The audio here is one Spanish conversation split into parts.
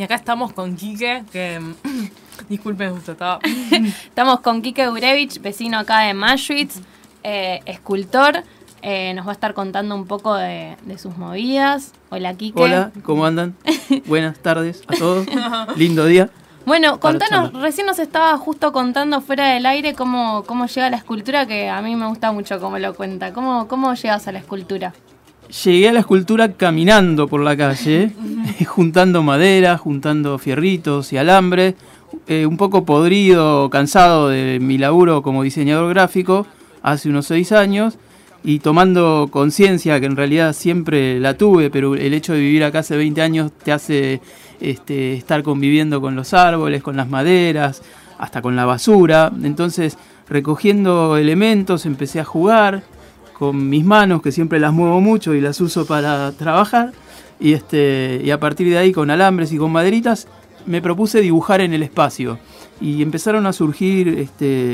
Y acá estamos con Quique, que disculpen, justo estaba. Estamos con Quique Gurevich, vecino acá de Maschwitz, escultor. Nos va a estar contando un poco de sus movidas. Hola, Quique. Hola, ¿cómo andan? Buenas tardes a todos. Lindo día. Bueno, contanos, recién nos estaba justo contando fuera del aire cómo llega la escultura, que a mí me gusta mucho cómo lo cuenta. ¿Cómo llegas a la escultura? Llegué a la escultura caminando por la calle, juntando madera, juntando fierritos y alambres, un poco podrido, cansado de mi laburo como diseñador gráfico hace unos 6 años, y tomando conciencia, que en realidad siempre la tuve, pero el hecho de vivir acá hace 20 años te hace estar conviviendo con los árboles, con las maderas, hasta con la basura. Entonces, recogiendo elementos, empecé a jugar con mis manos, que siempre las muevo mucho y las uso para trabajar, y a partir de ahí, con alambres y con maderitas, me propuse dibujar en el espacio, y empezaron a surgir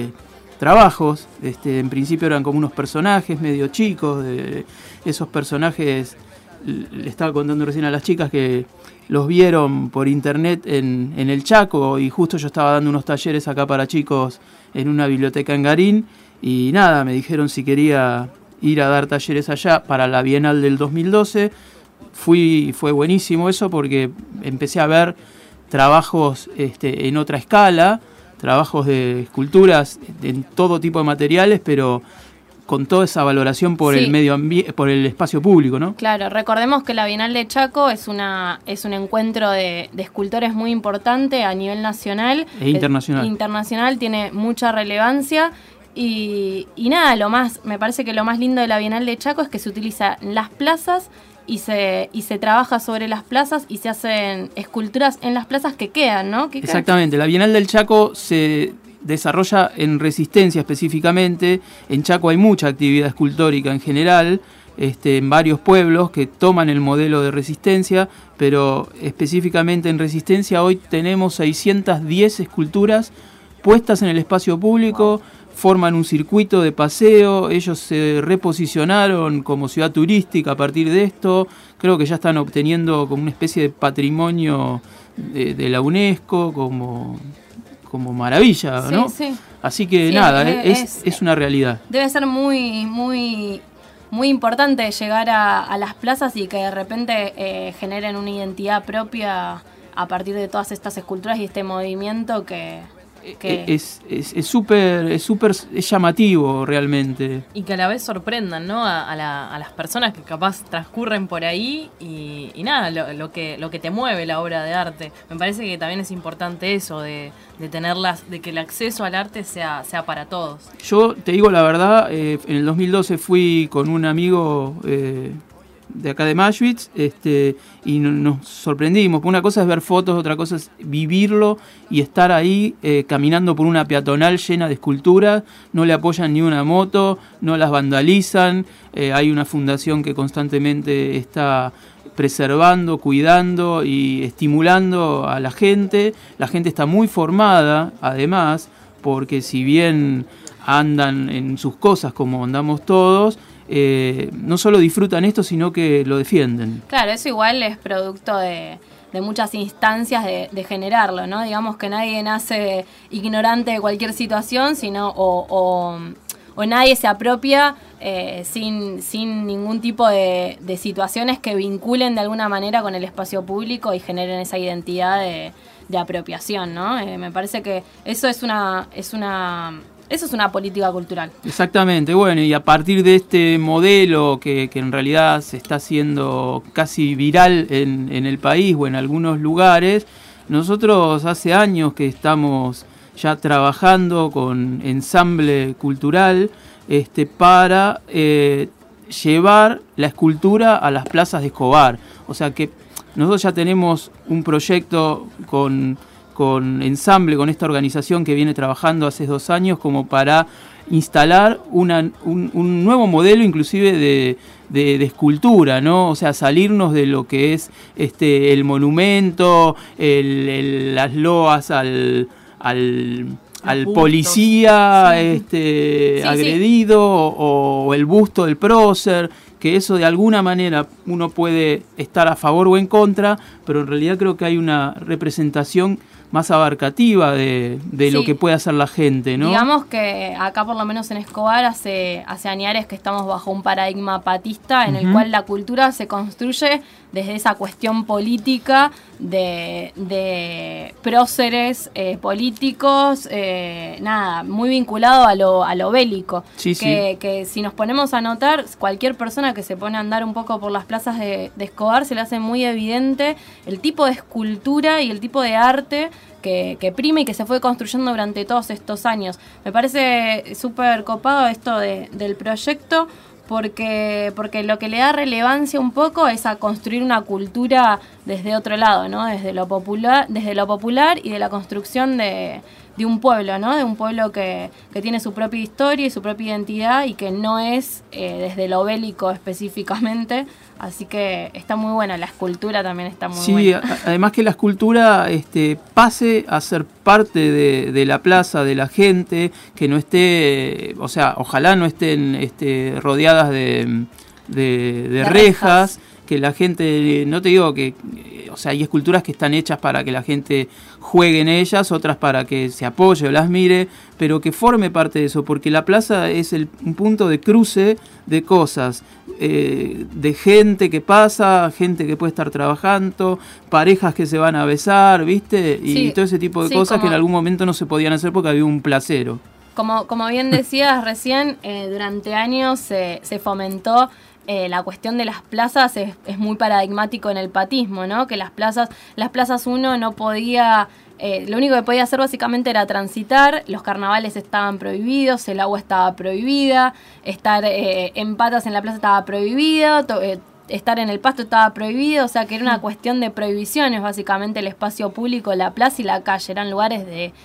trabajos. En principio eran como unos personajes medio chicos. Esos personajes, le estaba contando recién a las chicas que los vieron por internet en el Chaco, y justo yo estaba dando unos talleres acá para chicos en una biblioteca en Garín, y nada, me dijeron si quería ir a dar talleres allá para la Bienal del 2012. Fue buenísimo eso, porque empecé a ver trabajos en otra escala, trabajos de esculturas en todo tipo de materiales, pero con toda esa valoración por el medio ambiente, por el espacio público, ¿no? Claro, recordemos que la Bienal de Chaco es un encuentro de escultores muy importante a nivel nacional e internacional. Internacional, tiene mucha relevancia. Y nada, me parece que lo más lindo de la Bienal de Chaco es que se utiliza las plazas y se trabaja sobre las plazas, y se hacen esculturas en las plazas que quedan, ¿no? Exactamente, la Bienal del Chaco se desarrolla en Resistencia específicamente. En Chaco hay mucha actividad escultórica en general, en varios pueblos que toman el modelo de Resistencia, pero específicamente en Resistencia hoy tenemos 610 esculturas puestas en el espacio público. Wow. Forman un circuito de paseo, ellos se reposicionaron como ciudad turística a partir de esto. Creo que ya están obteniendo como una especie de patrimonio de la UNESCO como maravilla, ¿no? Sí. Así que nada, es una realidad. Debe ser muy, muy, muy importante llegar a las plazas y que de repente generen una identidad propia a partir de todas estas esculturas y este movimiento que es súper llamativo realmente. Y que a la vez sorprendan, ¿no? a las personas que capaz transcurren por ahí y nada, lo que te mueve la obra de arte. Me parece que también es importante eso, de tenerlas, de que el acceso al arte sea para todos. Yo te digo la verdad, en el 2012 fui con un amigo de acá de Maschwitz, y nos sorprendimos. Una cosa es ver fotos, otra cosa es vivirlo y estar ahí caminando por una peatonal llena de esculturas. No le apoyan ni una moto, no las vandalizan. Hay una fundación que constantemente está preservando, cuidando y estimulando a la gente. La gente está muy formada, además, porque si bien andan en sus cosas como andamos todos, no solo disfrutan esto, sino que lo defienden. Claro, eso igual es producto de muchas instancias de generarlo, ¿no? Digamos que nadie nace ignorante de cualquier situación, sino o nadie se apropia sin ningún tipo de situaciones que vinculen de alguna manera con el espacio público y generen esa identidad de apropiación, ¿no? Me parece que eso es una política cultural. Exactamente, bueno, y a partir de este modelo que en realidad se está haciendo casi viral en el país o en algunos lugares, nosotros hace años que estamos ya trabajando con ensamble cultural para llevar la escultura a las plazas de Escobar. O sea que nosotros ya tenemos un proyecto con ensamble, con esta organización que viene trabajando hace 2 años como para instalar un nuevo modelo inclusive de escultura, ¿no? O sea, salirnos de lo que es el monumento, las loas al policía agredido, o el busto del prócer, que eso de alguna manera uno puede estar a favor o en contra, pero en realidad creo que hay una representación más abarcativa de lo que puede hacer la gente, ¿no? Digamos que acá, por lo menos en Escobar, hace añares que estamos bajo un paradigma patista en el cual la cultura se construye desde esa cuestión política de próceres políticos, muy vinculado a lo bélico. Sí, que si nos ponemos a notar, cualquier persona que se pone a andar un poco por las plazas de Escobar se le hace muy evidente el tipo de escultura y el tipo de arte que prima y que se fue construyendo durante todos estos años. Me parece súper copado esto del proyecto, porque lo que le da relevancia un poco es a construir una cultura desde otro lado, ¿no? Desde lo popular y de la construcción de un pueblo, ¿no? De un pueblo que tiene su propia historia y su propia identidad y que no es desde lo bélico específicamente. Así que está muy buena, la escultura también está muy buena. Sí, además que la escultura pase a ser parte de la plaza, de la gente, que no esté, o sea, ojalá no estén rodeadas de rejas, que la gente, no te digo que, o sea, hay esculturas que están hechas para que la gente juegue en ellas, otras para que se apoye o las mire, pero que forme parte de eso, porque la plaza es un punto de cruce de cosas, de gente que pasa, gente que puede estar trabajando, parejas que se van a besar, ¿viste? Y sí, todo ese tipo de cosas que en algún momento no se podían hacer porque había un placero. Como bien decías recién, durante años se fomentó la cuestión de las plazas, es muy paradigmático en el patismo, ¿no? Que las plazas uno no podía, lo único que podía hacer básicamente era transitar, los carnavales estaban prohibidos, el agua estaba prohibida, estar en patas en la plaza estaba prohibido, estar en el pasto estaba prohibido, o sea que era una cuestión de prohibiciones, básicamente el espacio público, la plaza y la calle, eran lugares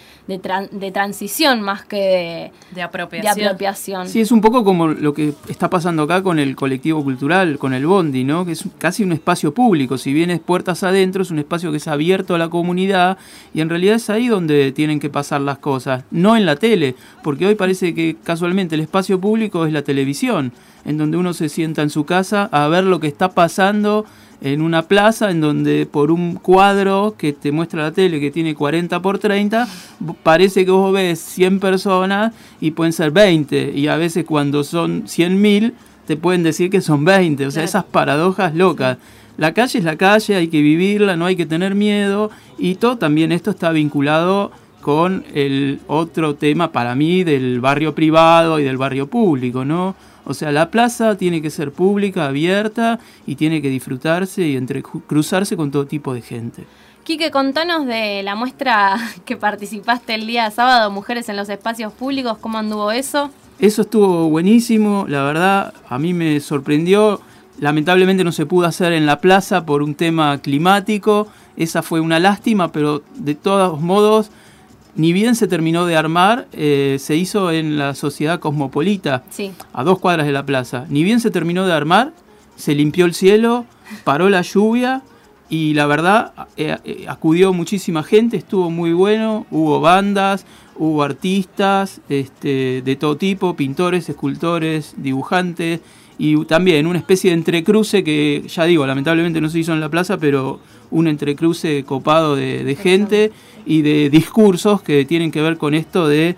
de transición más que de apropiación. Sí, es un poco como lo que está pasando acá con el colectivo cultural, con el Bondi, ¿no? Que es casi un espacio público, si bien es puertas adentro, es un espacio que es abierto a la comunidad y en realidad es ahí donde tienen que pasar las cosas, no en la tele, porque hoy parece que casualmente el espacio público es la televisión, en donde uno se sienta en su casa a ver lo que está pasando en una plaza, en donde por un cuadro que te muestra la tele que tiene 40 por 30, parece que vos ves 100 personas y pueden ser 20, y a veces cuando son 100.000 te pueden decir que son 20, o sea, esas paradojas locas. La calle es la calle, hay que vivirla, no hay que tener miedo, y todo también esto está vinculado con el otro tema para mí del barrio privado y del barrio público, ¿no? O sea, la plaza tiene que ser pública, abierta y tiene que disfrutarse y cruzarse con todo tipo de gente. Quique, contanos de la muestra que participaste el día sábado, Mujeres en los Espacios Públicos, ¿cómo anduvo eso? Eso estuvo buenísimo, la verdad, a mí me sorprendió. Lamentablemente no se pudo hacer en la plaza por un tema climático, esa fue una lástima, pero de todos modos, ni bien se terminó de armar, se hizo en la Sociedad Cosmopolita, sí, a 2 cuadras de la plaza. Ni bien se terminó de armar, se limpió el cielo, paró la lluvia y la verdad acudió muchísima gente, estuvo muy bueno, hubo bandas, hubo artistas de todo tipo, pintores, escultores, dibujantes y también una especie de entrecruce que, ya digo, lamentablemente no se hizo en la plaza, pero un entrecruce copado de gente y de discursos que tienen que ver con esto de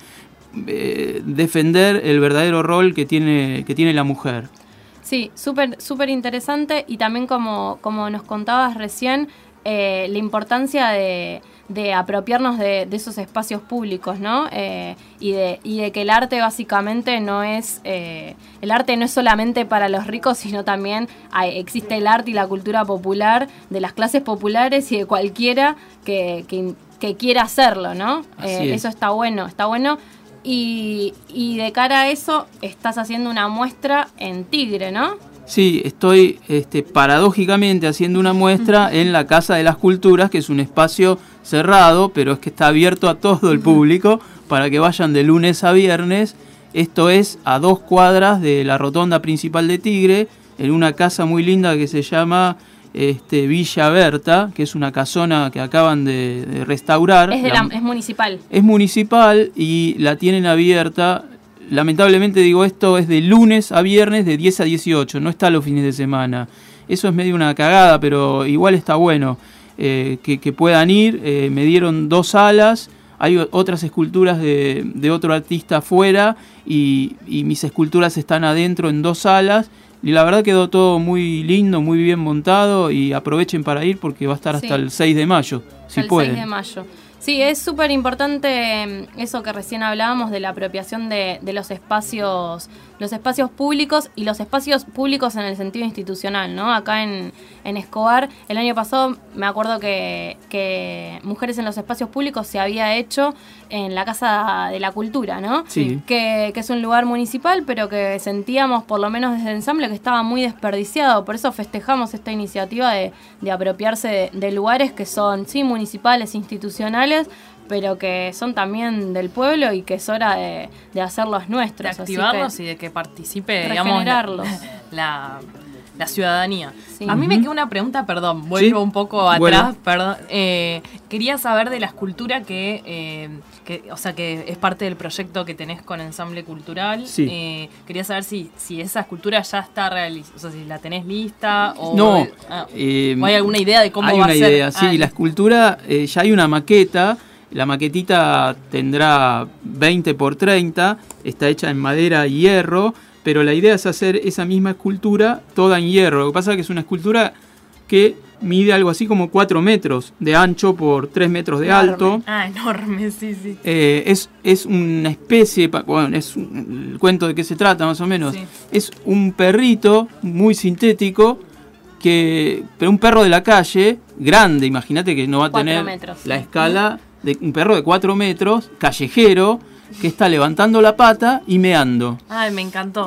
defender el verdadero rol que tiene la mujer. Sí, súper interesante y también como nos contabas recién, la importancia de apropiarnos de esos espacios públicos, ¿no? Y de que el arte básicamente no es solamente para los ricos, sino también existe el arte y la cultura popular de las clases populares y de cualquiera que quiera hacerlo, ¿no? Eso está bueno. Y de cara a eso estás haciendo una muestra en Tigre, ¿no? Sí, estoy paradójicamente haciendo una muestra en la Casa de las Culturas, que es un espacio cerrado, pero es que está abierto a todo el público para que vayan de lunes a viernes. Esto es a 2 cuadras de la rotonda principal de Tigre, en una casa muy linda que se llama Villa Berta, que es una casona que acaban de restaurar. Es municipal. Es municipal y la tienen abierta lamentablemente digo esto, es de lunes a viernes de 10 a 18, no está los fines de semana. Eso es medio una cagada, pero igual está bueno que puedan ir. Me dieron 2 salas, hay otras esculturas de otro artista afuera y mis esculturas están adentro en 2 salas. Y la verdad quedó todo muy lindo, muy bien montado y aprovechen para ir porque va a estar hasta el 6 de mayo, si pueden. El 6 de mayo. Sí, es súper importante eso que recién hablábamos de la apropiación de los espacios públicos y los espacios públicos en el sentido institucional, ¿no? Acá en Escobar, el año pasado me acuerdo que Mujeres en los Espacios Públicos se había hecho en la Casa de la Cultura, ¿no? Sí. Que es un lugar municipal, pero que sentíamos, por lo menos desde el ensamble, que estaba muy desperdiciado. Por eso festejamos esta iniciativa de apropiarse de lugares que son, sí, municipales, institucionales, pero que son también del pueblo y que es hora de hacerlos nuestros. De activarlos y de que participe, digamos, la ciudadanía. Sí. A mí me queda una pregunta, perdón, vuelvo un poco atrás, perdón. Quería saber de la escultura que es parte del proyecto que tenés con Ensamble Cultural. Sí. Quería saber si esa escultura ya está realizada, o sea, si la tenés lista o, no, o hay alguna idea de cómo va a ser. Hay una idea, sí, la escultura, ya hay una maqueta. La maquetita tendrá 20 por 30, está hecha en madera y hierro, pero la idea es hacer esa misma escultura toda en hierro. Lo que pasa es que es una escultura que mide algo así como 4 metros de ancho por 3 metros de alto. Ah, enorme, sí. Es una especie, bueno, el cuento de qué se trata más o menos. Sí. Es un perrito muy sintético, pero un perro de la calle, grande, imagínate que no va a tener la escala de un perro de 4 metros, callejero, que está levantando la pata y meando. Ay, me encantó.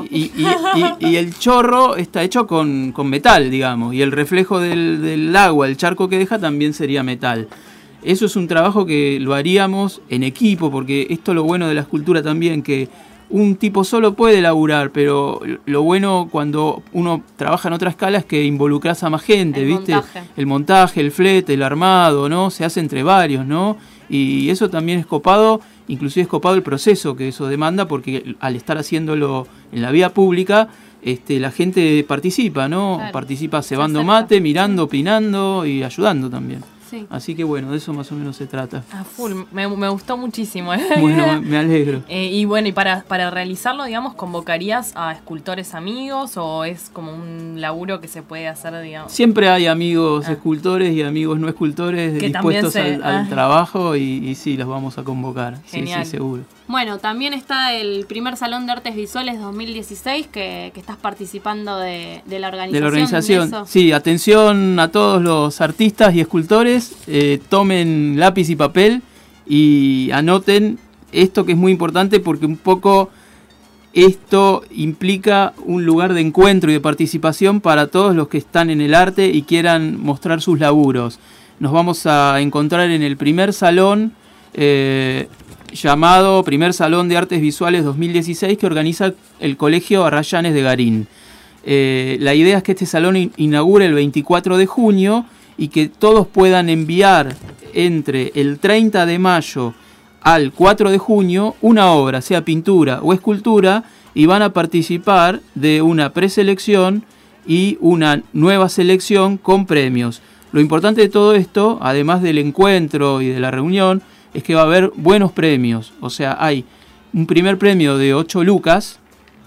Y el chorro está hecho con metal, digamos, y el reflejo del agua, el charco que deja, también sería metal. Eso es un trabajo que lo haríamos en equipo, porque esto es lo bueno de la escultura también, que un tipo solo puede laburar, pero lo bueno cuando uno trabaja en otra escala es que involucras a más gente, ¿viste? El montaje, el flete, el armado, ¿no? Se hace entre varios, ¿no? Y eso también es copado, inclusive es copado el proceso que eso demanda, porque al estar haciéndolo en la vía pública, la gente participa, ¿no? Claro. Participa cebando mate, mirando, opinando y ayudando también. Sí. Así que bueno, de eso más o menos se trata. A full, me gustó muchísimo. Bueno, me alegro. Y bueno, y para realizarlo, digamos, ¿convocarías a escultores amigos o es como un laburo que se puede hacer, digamos? Siempre hay amigos escultores y amigos no escultores que dispuestos al trabajo y sí, los vamos a convocar. Genial. Sí, seguro. Bueno, también está el primer Salón de Artes Visuales 2016 que estás participando de la organización. De la organización, sí, atención a todos los artistas y escultores, tomen lápiz y papel y anoten esto que es muy importante porque un poco esto implica un lugar de encuentro y de participación para todos los que están en el arte y quieran mostrar sus laburos. Nos vamos a encontrar en el primer salón llamado Primer Salón de Artes Visuales 2016 que organiza el Colegio Arrayanes de Garín. La idea es que este salón inaugure el 24 de junio y que todos puedan enviar entre el 30 de mayo al 4 de junio una obra, sea pintura o escultura, y van a participar de una preselección y una nueva selección con premios. Lo importante de todo esto, además del encuentro y de la reunión, es que va a haber buenos premios. O sea, hay un primer premio de 8 lucas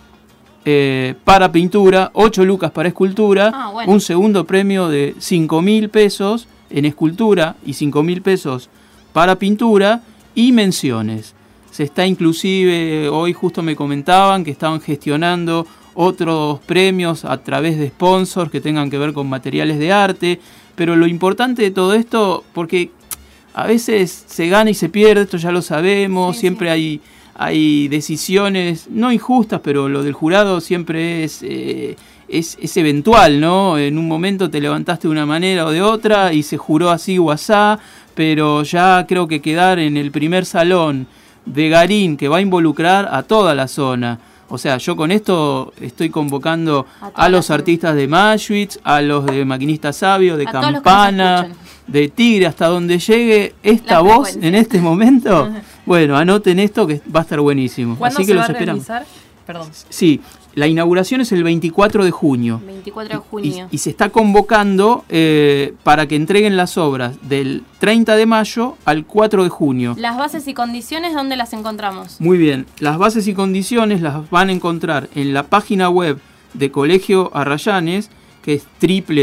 para pintura, 8 lucas para escultura, bueno. Un segundo premio de 5.000 pesos en escultura y 5.000 pesos para pintura y menciones. Se está inclusive, hoy justo me comentaban que estaban gestionando otros premios a través de sponsors que tengan que ver con materiales de arte, pero lo importante de todo esto, porque a veces se gana y se pierde, esto ya lo sabemos, sí, siempre sí. Hay decisiones no injustas, pero lo del jurado siempre es eventual, ¿no? En un momento te levantaste de una manera o de otra y se juró así o asá, pero ya creo que quedar en el primer salón de Garín, que va a involucrar a toda la zona. O sea, yo con esto estoy convocando a los artistas de Maschwitz, a los de Maquinista Sabio, de Campana, de Tigre, hasta donde llegue esta voz en este momento. Bueno, anoten esto que va a estar buenísimo. ¿Cuándo Así que se va los a esperamos. realizar? Perdón. Sí, la inauguración es el 24 de junio. 24 de junio. Y se está convocando para que entreguen las obras del 30 de mayo al 4 de junio. Las bases y condiciones, ¿dónde las encontramos? Muy bien, las bases y condiciones las van a encontrar en la página web de Colegio Arrayanes, que es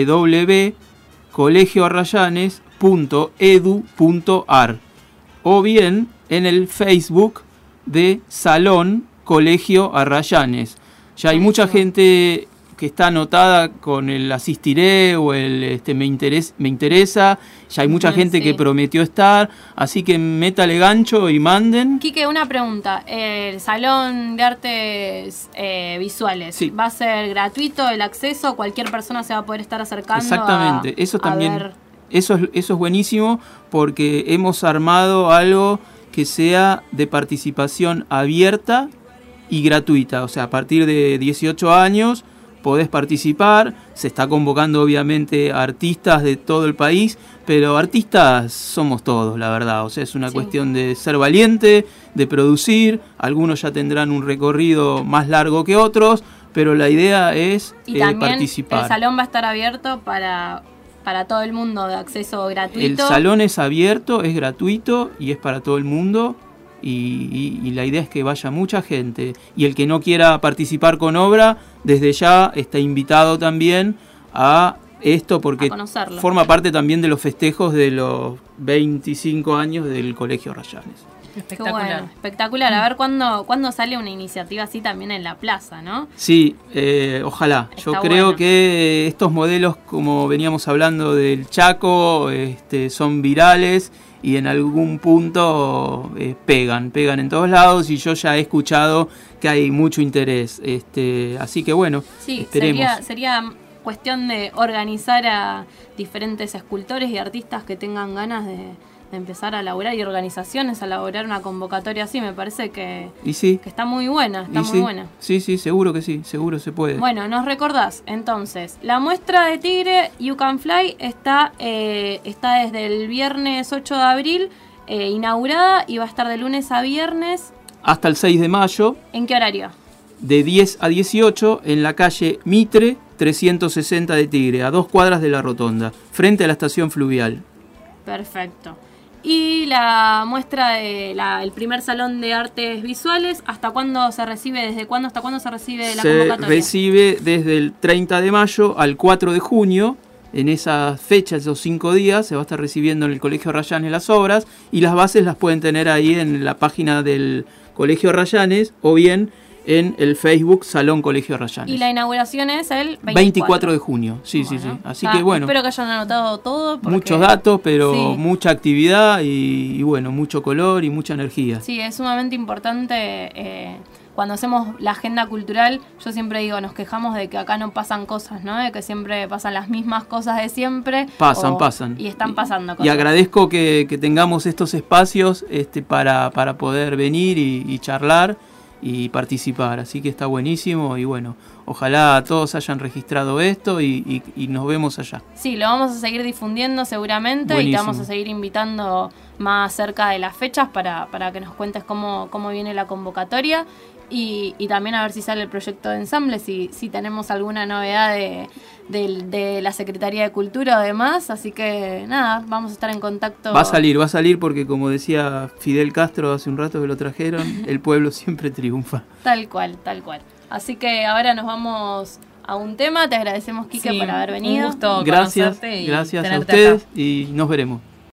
www.colegioarrayanes.edu.ar, o bien en el Facebook de Salón Colegio Arrayanes. Ya hay mucha gente que está anotada con el asistiré o el me interesa. Ya hay mucha gente que prometió estar, así que métale gancho y manden. Quique, una pregunta. El Salón de Artes Visuales, Sí. ¿va a ser gratuito el acceso? ¿Cualquier persona se va a poder estar acercando? Exactamente, eso también, ver? eso es buenísimo porque hemos armado algo que sea de participación abierta y gratuita. O sea, a partir de 18 años podés participar. Se está convocando obviamente a artistas de todo el país, pero artistas somos todos, la verdad. O sea, es una cuestión de ser valiente, de producir. Algunos ya tendrán un recorrido más largo que otros, pero la idea es y también participar. El salón va a estar abierto para todo el mundo, de acceso gratuito. El salón es abierto, es gratuito y es para todo el mundo. Y la idea es que vaya mucha gente. Y el que no quiera participar con obra, desde ya está invitado también a esto, porque forma parte también de los festejos de los 25 años del Colegio Arrayanes. Espectacular. Qué bueno, espectacular. A ver cuándo sale una iniciativa así también en la plaza, ¿no? Sí, ojalá. Yo creo que estos modelos, como veníamos hablando del Chaco, son virales y en algún punto pegan en todos lados, y yo ya he escuchado que hay mucho interés. Así que bueno, esperemos. Sería cuestión de organizar a diferentes escultores y artistas que tengan ganas de empezar a laburar, y organizaciones a elaborar una convocatoria así. Me parece que está muy buena, muy buena. Sí, seguro que sí, seguro se puede. Bueno, nos recordás, entonces, la muestra de Tigre You Can Fly está desde el viernes 8 de abril inaugurada, y va a estar de lunes a viernes. Hasta el 6 de mayo. ¿En qué horario? De 10 a 18 en la calle Mitre 360 de Tigre, a 2 cuadras de la Rotonda, frente a la estación fluvial. Perfecto. Y la muestra de el primer salón de artes visuales, ¿hasta cuándo se recibe? ¿Desde cuándo hasta cuándo se recibe la convocatoria? Se recibe desde el 30 de mayo al 4 de junio. En esas fechas, esos 5 días, se va a estar recibiendo en el Colegio Arrayanes las obras, y las bases las pueden tener ahí en la página del Colegio Arrayanes o bien en el Facebook Salón Colegio Arrayanes. Y la inauguración es el 24 de junio. Sí. Así que bueno. Espero que hayan anotado todo. Muchos datos, pero mucha actividad y bueno, mucho color y mucha energía. Sí, es sumamente importante. Cuando hacemos la agenda cultural, yo siempre digo, nos quejamos de que acá no pasan cosas, ¿no? De que siempre pasan las mismas cosas de siempre. Pasan. Y están pasando cosas. Y agradezco que tengamos estos espacios para poder venir y charlar y participar, así que está buenísimo. Y bueno, ojalá todos hayan registrado esto y nos vemos allá. Sí, lo vamos a seguir difundiendo seguramente. Buenísimo. Y te vamos a seguir invitando más cerca de las fechas para que nos cuentes cómo viene la convocatoria, y también a ver si sale el proyecto de ensamble, si tenemos alguna novedad de la Secretaría de Cultura o demás. Así que nada, vamos a estar en contacto. Va a salir porque, como decía Fidel Castro hace un rato que lo trajeron, el pueblo siempre triunfa. Tal cual. Así que ahora nos vamos a un tema. Te agradecemos, Quique, por haber venido. Un gusto conocerte y gracias a tenerte ustedes acá. Y nos veremos.